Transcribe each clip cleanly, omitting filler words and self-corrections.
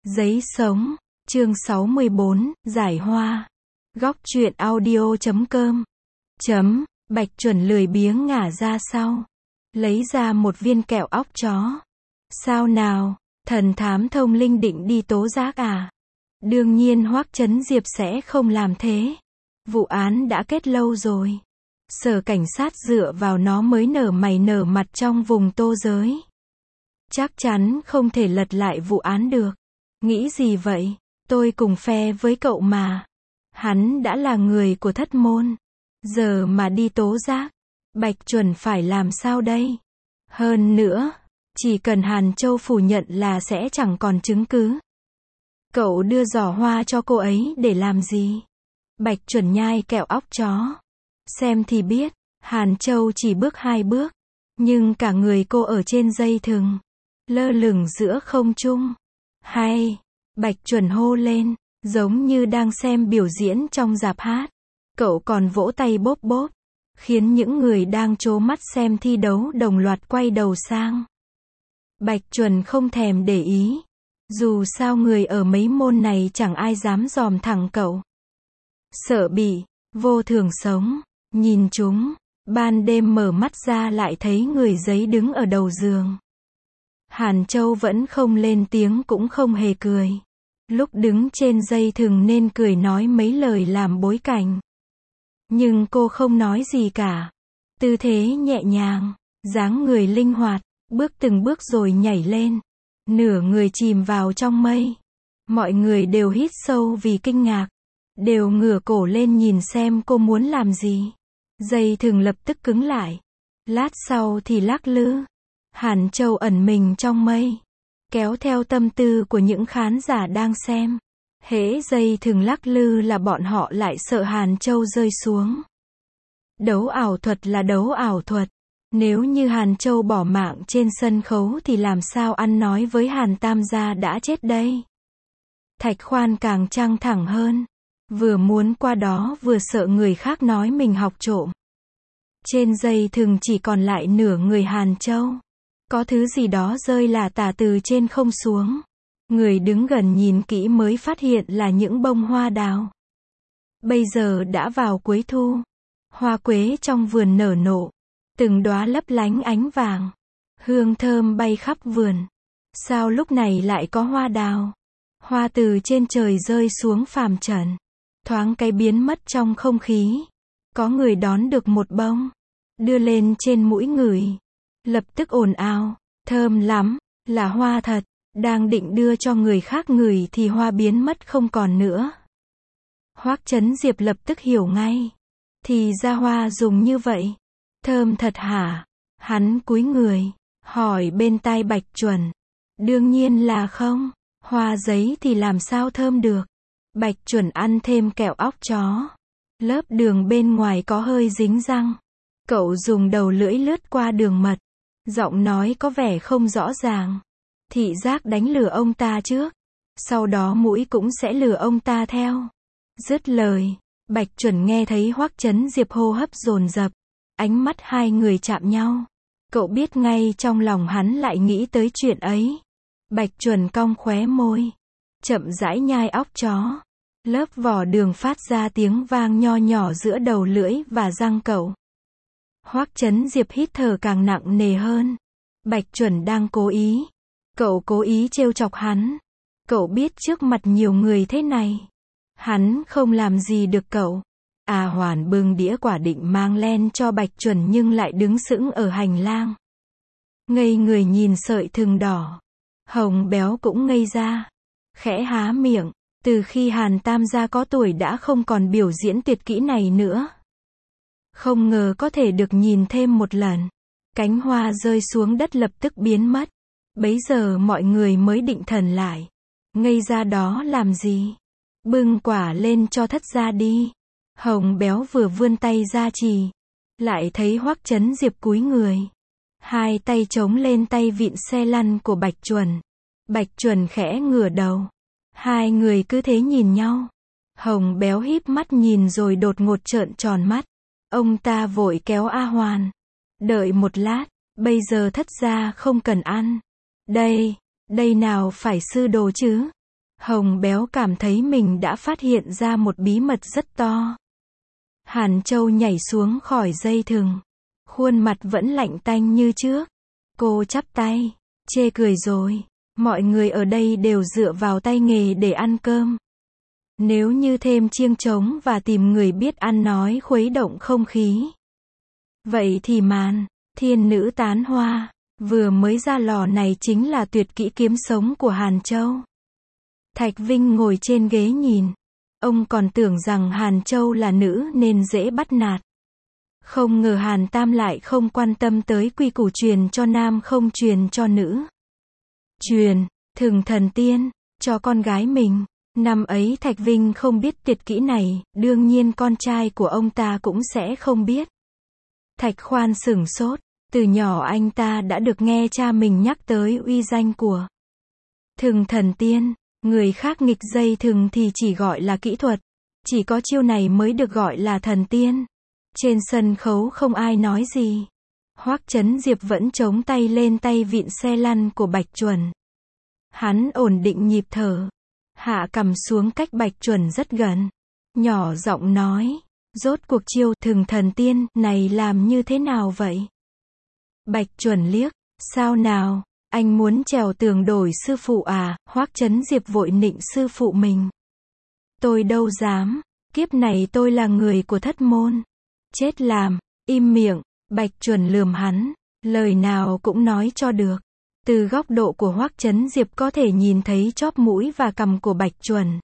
Giấy sống, chương 64, giải hoa. Góc truyện audio.com. Bạch Chuẩn lười biếng ngả ra sau. Lấy ra một viên kẹo óc chó. Sao nào, thần thám thông linh định đi tố giác à? Đương nhiên Hoắc Chấn Diệp sẽ không làm thế. Vụ án đã kết lâu rồi. Sở cảnh sát dựa vào nó mới nở mày nở mặt trong vùng Tô giới. Chắc chắn không thể lật lại vụ án được. Nghĩ gì vậy? Tôi cùng phe với cậu mà. Hắn đã là người của thất môn. Giờ mà đi tố giác, Bạch Chuẩn phải làm sao đây? Hơn nữa, chỉ cần Hàn Châu phủ nhận là sẽ chẳng còn chứng cứ. Cậu đưa giỏ hoa cho cô ấy để làm gì? Bạch Chuẩn nhai kẹo óc chó. Xem thì biết, Hàn Châu chỉ bước 2 bước, nhưng cả người cô ở trên dây thừng, lơ lửng giữa không trung. Hay, Bạch Chuẩn hô lên, giống như đang xem biểu diễn trong rạp hát. Cậu còn vỗ tay bốp bốp, khiến những người đang trố mắt xem thi đấu đồng loạt quay đầu sang. Bạch Chuẩn không thèm để ý. Dù sao người ở mấy môn này chẳng ai dám dòm thẳng cậu. Sợ bị vô thường sống, nhìn chúng, ban đêm mở mắt ra lại thấy người giấy đứng ở đầu giường. Hàn Châu vẫn không lên tiếng cũng không hề cười. Lúc đứng trên dây thừng nên cười nói mấy lời làm bối cảnh. Nhưng cô không nói gì cả. Tư thế nhẹ nhàng, dáng người linh hoạt, bước từng bước rồi nhảy lên. Nửa người chìm vào trong mây. Mọi người đều hít sâu vì kinh ngạc. Đều ngửa cổ lên nhìn xem cô muốn làm gì. Dây thừng lập tức cứng lại. Lát sau thì lắc lư. Hàn Châu ẩn mình trong mây, kéo theo tâm tư của những khán giả đang xem. Hễ dây thừng lắc lư là bọn họ lại sợ Hàn Châu rơi xuống. Đấu ảo thuật là đấu ảo thuật. Nếu như Hàn Châu bỏ mạng trên sân khấu thì làm sao ăn nói với Hàn Tam gia đã chết đây? Thạch Khoan càng căng thẳng hơn. Vừa muốn qua đó vừa sợ người khác nói mình học trộm. Trên dây thừng chỉ còn lại nửa người Hàn Châu. Có thứ gì đó rơi là tả từ trên không xuống. Người đứng gần nhìn kỹ mới phát hiện là những bông hoa đào. Bây giờ đã vào cuối thu. Hoa quế trong vườn nở nộ. Từng đóa lấp lánh ánh vàng. Hương thơm bay khắp vườn. Sao lúc này lại có hoa đào? Hoa từ trên trời rơi xuống phàm trần. Thoáng cái biến mất trong không khí. Có người đón được một bông. Đưa lên trên mũi ngửi. Lập tức ồn ào, thơm lắm, là hoa thật. Đang định đưa cho người khác ngửi thì hoa biến mất không còn nữa. Hoắc Chấn Diệp lập tức hiểu ngay. Thì ra hoa dùng như vậy. Thơm thật hả? Hắn cúi người, hỏi bên tai Bạch Chuẩn. Đương nhiên là không. Hoa giấy thì làm sao thơm được. Bạch Chuẩn ăn thêm kẹo óc chó. Lớp đường bên ngoài có hơi dính răng. Cậu dùng đầu lưỡi lướt qua đường mật. Giọng nói có vẻ không rõ ràng. Thị giác đánh lừa ông ta trước. Sau đó mũi cũng sẽ lừa ông ta theo. Dứt lời, Bạch Chuẩn nghe thấy Hoắc Chấn Diệp hô hấp dồn dập. Ánh mắt hai người chạm nhau. Cậu biết ngay trong lòng hắn lại nghĩ tới chuyện ấy. Bạch Chuẩn cong khóe môi. Chậm rãi nhai óc chó. Lớp vỏ đường phát ra tiếng vang nho nhỏ giữa đầu lưỡi và răng cậu. Hoắc Chấn Diệp hít thở càng nặng nề hơn. Bạch Chuẩn đang cố ý. Cậu cố ý trêu chọc hắn. Cậu biết trước mặt nhiều người thế này, hắn không làm gì được cậu. A Hoàn bưng đĩa quả định mang len cho Bạch Chuẩn nhưng lại đứng sững ở hành lang. Ngây người nhìn sợi thừng đỏ. Hồng Béo cũng ngây ra. Khẽ há miệng. Từ khi Hàn Tam gia có tuổi đã không còn biểu diễn tuyệt kỹ này nữa. Không ngờ có thể được nhìn thêm một lần. Cánh hoa rơi xuống đất lập tức biến mất. Bấy giờ mọi người mới định thần lại. Ngây ra đó làm gì? Bưng quả lên cho thất gia đi. Hồng Béo vừa vươn tay ra chỉ. Lại thấy Hoắc Chấn Diệp cúi người. Hai tay chống lên tay vịn xe lăn của Bạch Chuẩn. Bạch Chuẩn khẽ ngửa đầu. Hai người cứ thế nhìn nhau. Hồng Béo híp mắt nhìn rồi đột ngột trợn tròn mắt. Ông ta vội kéo A Hoàn. Đợi một lát, bây giờ thất gia không cần ăn. Đây nào phải sư đồ chứ. Hồng Béo cảm thấy mình đã phát hiện ra một bí mật rất to. Hàn Châu nhảy xuống khỏi dây thừng. Khuôn mặt vẫn lạnh tanh như trước. Cô chắp tay. Chê cười rồi. Mọi người ở đây đều dựa vào tay nghề để ăn cơm. Nếu như thêm chiêng trống và tìm người biết ăn nói khuấy động không khí. Vậy thì màn thiên nữ tán hoa vừa mới ra lò này chính là tuyệt kỹ kiếm sống của Hàn Châu. Thạch Vinh ngồi trên ghế nhìn. Ông còn tưởng rằng Hàn Châu là nữ nên dễ bắt nạt. Không ngờ Hàn Tam lại không quan tâm tới quy củ truyền cho nam không truyền cho nữ. Truyền thừng thần tiên cho con gái mình. Năm ấy Thạch Vinh không biết tuyệt kỹ này, đương nhiên con trai của ông ta cũng sẽ không biết. Thạch Khoan sửng sốt, từ nhỏ anh ta đã được nghe cha mình nhắc tới uy danh của thừng thần tiên. Người khác nghịch dây thừng thì chỉ gọi là kỹ thuật, chỉ có chiêu này mới được gọi là thần tiên. Trên sân khấu không ai nói gì. Hoắc Chấn Diệp vẫn chống tay lên tay vịn xe lăn của Bạch Chuẩn. Hắn ổn định nhịp thở, hạ cằm xuống cách Bạch Chuẩn rất gần, nhỏ giọng nói, rốt cuộc chiêu thừng thần tiên này làm như thế nào vậy? Bạch Chuẩn liếc, sao nào, anh muốn trèo tường đổi sư phụ à? Hoắc Chấn Diệp vội nịnh sư phụ mình. Tôi đâu dám, kiếp này tôi là người của thất môn. Chết làm, im miệng. Bạch Chuẩn lườm hắn, lời nào cũng nói cho được. Từ góc độ của Hoắc Chấn Diệp có thể nhìn thấy chóp mũi và cằm của Bạch Chuẩn.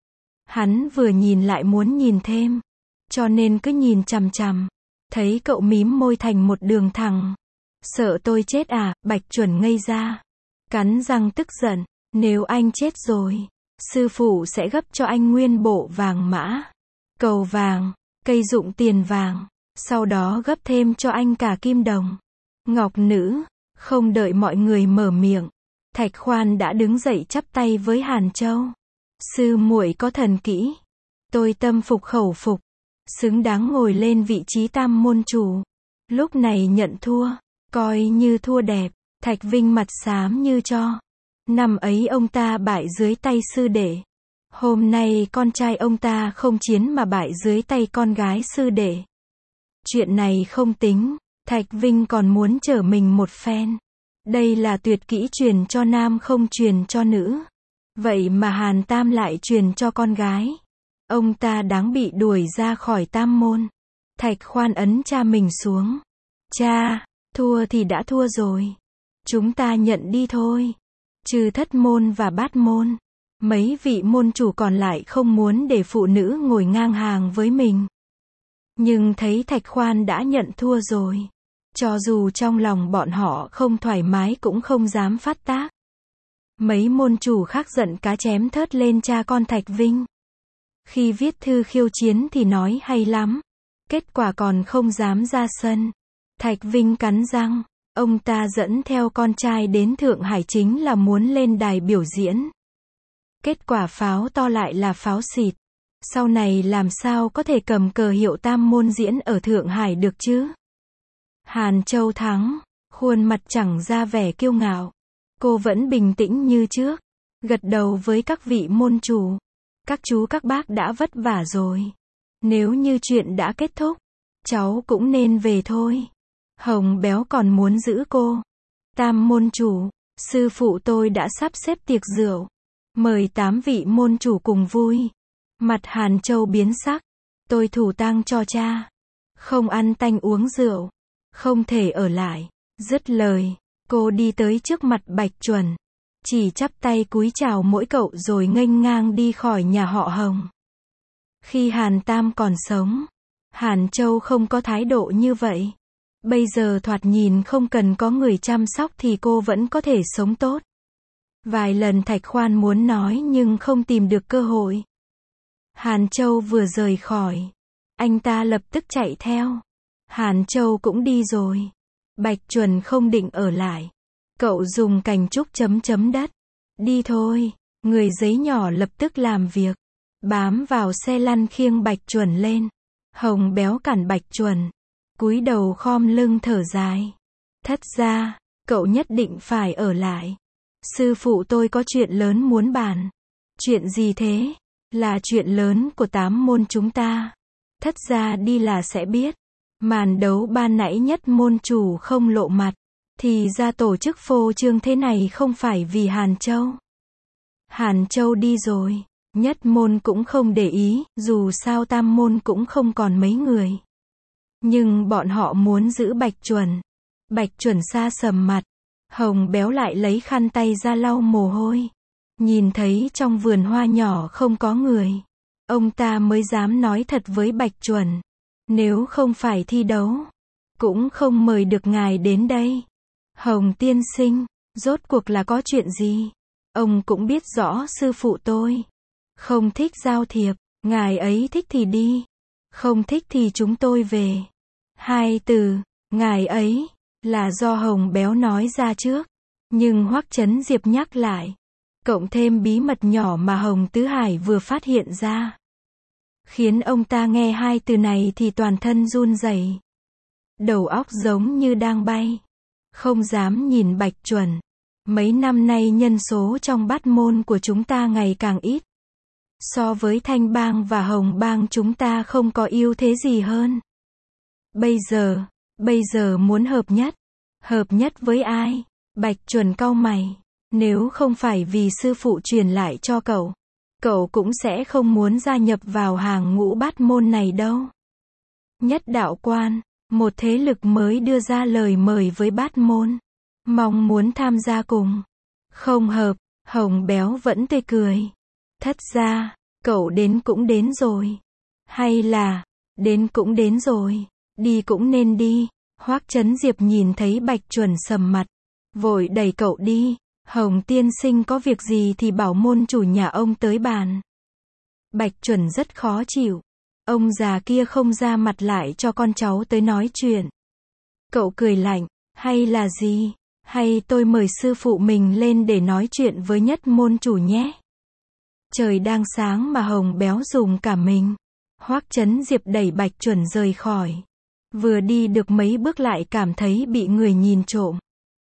Hắn vừa nhìn lại muốn nhìn thêm, cho nên cứ nhìn chằm chằm. Thấy cậu mím môi thành một đường thẳng. Sợ tôi chết à? Bạch Chuẩn ngây ra, cắn răng tức giận, nếu anh chết rồi, sư phụ sẽ gấp cho anh nguyên bộ vàng mã, cầu vàng, cây dụng tiền vàng, sau đó gấp thêm cho anh cả kim đồng, ngọc nữ. Không đợi mọi người mở miệng, Thạch Khoan đã đứng dậy chắp tay với Hàn Châu. Sư muội có thần kỹ, tôi tâm phục khẩu phục, xứng đáng ngồi lên vị trí tam môn chủ. Lúc này nhận thua, coi như thua đẹp. Thạch Vinh mặt xám như tro. Năm ấy ông ta bại dưới tay sư đệ. Hôm nay con trai ông ta không chiến mà bại dưới tay con gái sư đệ. Chuyện này không tính, Thạch Vinh còn muốn trở mình một phen. Đây là tuyệt kỹ truyền cho nam không truyền cho nữ. Vậy mà Hàn Tam lại truyền cho con gái. Ông ta đáng bị đuổi ra khỏi tam môn. Thạch Khoan ấn cha mình xuống. Cha, thua thì đã thua rồi. Chúng ta nhận đi thôi. Trừ thất môn và bát môn, mấy vị môn chủ còn lại không muốn để phụ nữ ngồi ngang hàng với mình. Nhưng thấy Thạch Khoan đã nhận thua rồi, cho dù trong lòng bọn họ không thoải mái cũng không dám phát tác. Mấy môn chủ khác giận cá chém thớt lên cha con Thạch Vinh. Khi viết thư khiêu chiến thì nói hay lắm, kết quả còn không dám ra sân. Thạch Vinh cắn răng, ông ta dẫn theo con trai đến Thượng Hải chính là muốn lên đài biểu diễn. Kết quả pháo to lại là pháo xịt. Sau này làm sao có thể cầm cờ hiệu tam môn diễn ở Thượng Hải được chứ? Hàn Châu thắng, khuôn mặt chẳng ra vẻ kiêu ngạo. Cô vẫn bình tĩnh như trước, gật đầu với các vị môn chủ. Các chú các bác đã vất vả rồi. Nếu như chuyện đã kết thúc, cháu cũng nên về thôi. Hồng Béo còn muốn giữ cô. Tam môn chủ, sư phụ tôi đã sắp xếp tiệc rượu. Mời 8 vị môn chủ cùng vui. Mặt Hàn Châu biến sắc. Tôi thủ tang cho cha. Không ăn tanh uống rượu. Không thể ở lại. Dứt lời, cô đi tới trước mặt Bạch Chuẩn. Chỉ chắp tay cúi chào mỗi cậu rồi nghênh ngang đi khỏi nhà họ Hồng. Khi Hàn Tam còn sống, Hàn Châu không có thái độ như vậy. Bây giờ thoạt nhìn không cần có người chăm sóc thì cô vẫn có thể sống tốt. Vài lần Thạch Khoan muốn nói nhưng không tìm được cơ hội. Hàn Châu vừa rời khỏi, anh ta lập tức chạy theo. Hàn Châu cũng đi rồi. Bạch Chuẩn không định ở lại. Cậu dùng cành trúc chấm đất. Đi thôi. Người giấy nhỏ lập tức làm việc. Bám vào xe lăn khiêng Bạch Chuẩn lên. Hồng Béo cản Bạch Chuẩn. Cúi đầu khom lưng thở dài. Thất ra, cậu nhất định phải ở lại. Sư phụ tôi có chuyện lớn muốn bàn. Chuyện gì thế? Là chuyện lớn của 8 môn chúng ta. Thất gia đi là sẽ biết. Màn đấu ban nãy nhất môn chủ không lộ mặt. Thì ra tổ chức phô trương thế này không phải vì Hàn Châu. Hàn Châu đi rồi. Nhất môn cũng không để ý, dù sao tam môn cũng không còn mấy người. Nhưng bọn họ muốn giữ Bạch Chuẩn. Bạch Chuẩn xa sầm mặt. Hồng Béo lại lấy khăn tay ra lau mồ hôi. Nhìn thấy trong vườn hoa nhỏ không có người. Ông ta mới dám nói thật với Bạch Chuẩn. Nếu không phải thi đấu, cũng không mời được ngài đến đây. Hồng tiên sinh, rốt cuộc là có chuyện gì? Ông cũng biết rõ sư phụ tôi không thích giao thiệp, ngài ấy thích thì đi, không thích thì chúng tôi về. Hai từ, ngài ấy, là do Hồng Béo nói ra trước. Nhưng Hoắc Chấn Diệp nhắc lại. Cộng thêm bí mật nhỏ mà Hồng Tứ Hải vừa phát hiện ra. Khiến ông ta nghe hai từ này thì toàn thân run rẩy. Đầu óc giống như đang bay. Không dám nhìn Bạch Chuẩn. Mấy năm nay nhân số trong bát môn của chúng ta ngày càng ít. So với Thanh Bang và Hồng Bang chúng ta không có ưu thế gì hơn. Bây giờ muốn hợp nhất. Hợp nhất với ai? Bạch Chuẩn cau mày. Nếu không phải vì sư phụ truyền lại cho cậu cũng sẽ không muốn gia nhập vào hàng ngũ bát môn này đâu. Nhất đạo quan, một thế lực mới đưa ra lời mời với bát môn. Mong muốn tham gia cùng. Không hợp, Hồng Béo vẫn tươi cười. Thất gia, cậu đến cũng đến rồi. Hay là, đến cũng đến rồi, đi cũng nên đi. Hoắc Chấn Diệp nhìn thấy Bạch Chuẩn sầm mặt. Vội đẩy cậu đi. Hồng tiên sinh có việc gì thì bảo môn chủ nhà ông tới bàn. Bạch Chuẩn rất khó chịu. Ông già kia không ra mặt lại cho con cháu tới nói chuyện. Cậu cười lạnh, hay là gì? Hay tôi mời sư phụ mình lên để nói chuyện với nhất môn chủ nhé? Trời đang sáng mà Hồng Béo dùng cả mình. Hoắc Chấn Diệp đẩy Bạch Chuẩn rời khỏi. Vừa đi được mấy bước lại cảm thấy bị người nhìn trộm.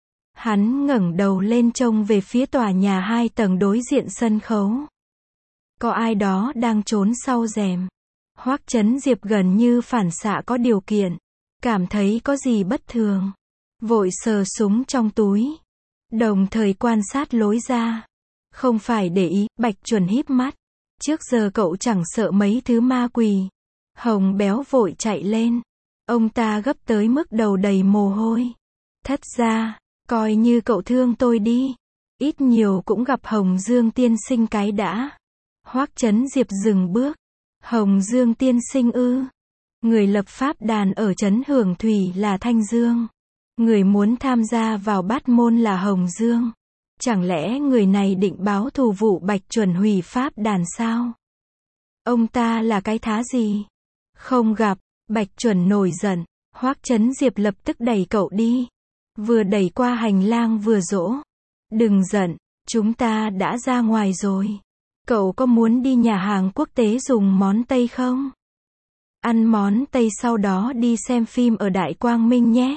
Hắn ngẩng đầu lên trông về phía tòa nhà 2 tầng đối diện sân khấu. Có ai đó đang trốn sau rèm. Hoắc Chấn Diệp gần như phản xạ có điều kiện. Cảm thấy có gì bất thường. Vội sờ súng trong túi. Đồng thời quan sát lối ra. Không phải để ý, Bạch Chuẩn híp mắt. Trước giờ cậu chẳng sợ mấy thứ ma quỷ. Hồng Béo vội chạy lên. Ông ta gấp tới mức đầu đầy mồ hôi. Thất gia, coi như cậu thương tôi đi. Ít nhiều cũng gặp Hồng Dương tiên sinh cái đã. Hoắc Chấn Diệp dừng bước. Hồng Dương tiên sinh ư? Người lập pháp đàn ở trấn Hưởng Thủy là Thanh Dương. Người muốn tham gia vào bát môn là Hồng Dương. Chẳng lẽ người này định báo thù vụ Bạch Chuẩn hủy pháp đàn sao? Ông ta là cái thá gì? Không gặp. Bạch Chuẩn nổi giận. Hoắc Chấn Diệp lập tức đẩy cậu đi. Vừa đẩy qua hành lang vừa dỗ. Đừng giận, chúng ta đã ra ngoài rồi. Cậu có muốn đi nhà hàng quốc tế dùng món Tây không? Ăn món Tây sau đó đi xem phim ở Đại Quang Minh nhé.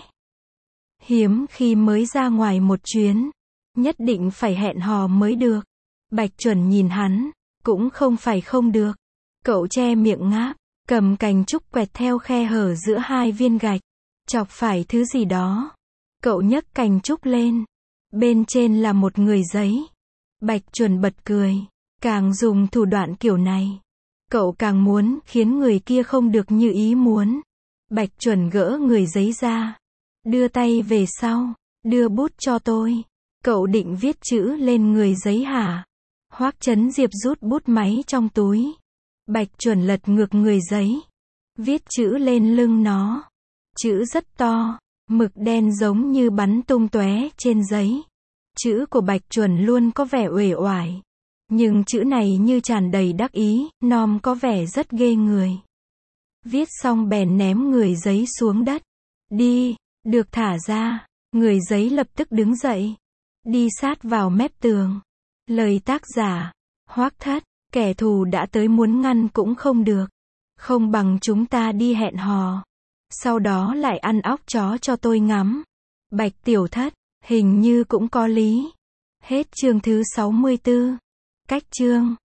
Hiếm khi mới ra ngoài một chuyến. Nhất định phải hẹn hò mới được. Bạch Chuẩn nhìn hắn. Cũng không phải không được. Cậu che miệng ngáp. Cầm cành trúc quẹt theo khe hở giữa 2 viên gạch. Chọc phải thứ gì đó. Cậu nhấc cành trúc lên. Bên trên là một người giấy. Bạch Chuẩn bật cười. Càng dùng thủ đoạn kiểu này, cậu càng muốn khiến người kia không được như ý muốn. Bạch Chuẩn gỡ người giấy ra. Đưa tay về sau. Đưa bút cho tôi. Cậu định viết chữ lên người giấy hả? Hoắc Chấn Diệp rút bút máy trong túi. Bạch Chuẩn lật ngược người giấy. Viết chữ lên lưng nó. Chữ rất to. Mực đen giống như bắn tung tóe trên giấy. Chữ của Bạch Chuẩn luôn có vẻ uể oải. Nhưng chữ này như tràn đầy đắc ý, nom có vẻ rất ghê người. Viết xong bèn ném người giấy xuống đất. Đi, được thả ra. Người giấy lập tức đứng dậy. Đi sát vào mép tường. Lời tác giả. Hoắc Thất, kẻ thù đã tới muốn ngăn cũng không được. Không bằng chúng ta đi hẹn hò. Sau đó lại ăn óc chó cho tôi ngắm. Bạch Tiểu Thất, hình như cũng có lý. Hết chương thứ 64. Cách chương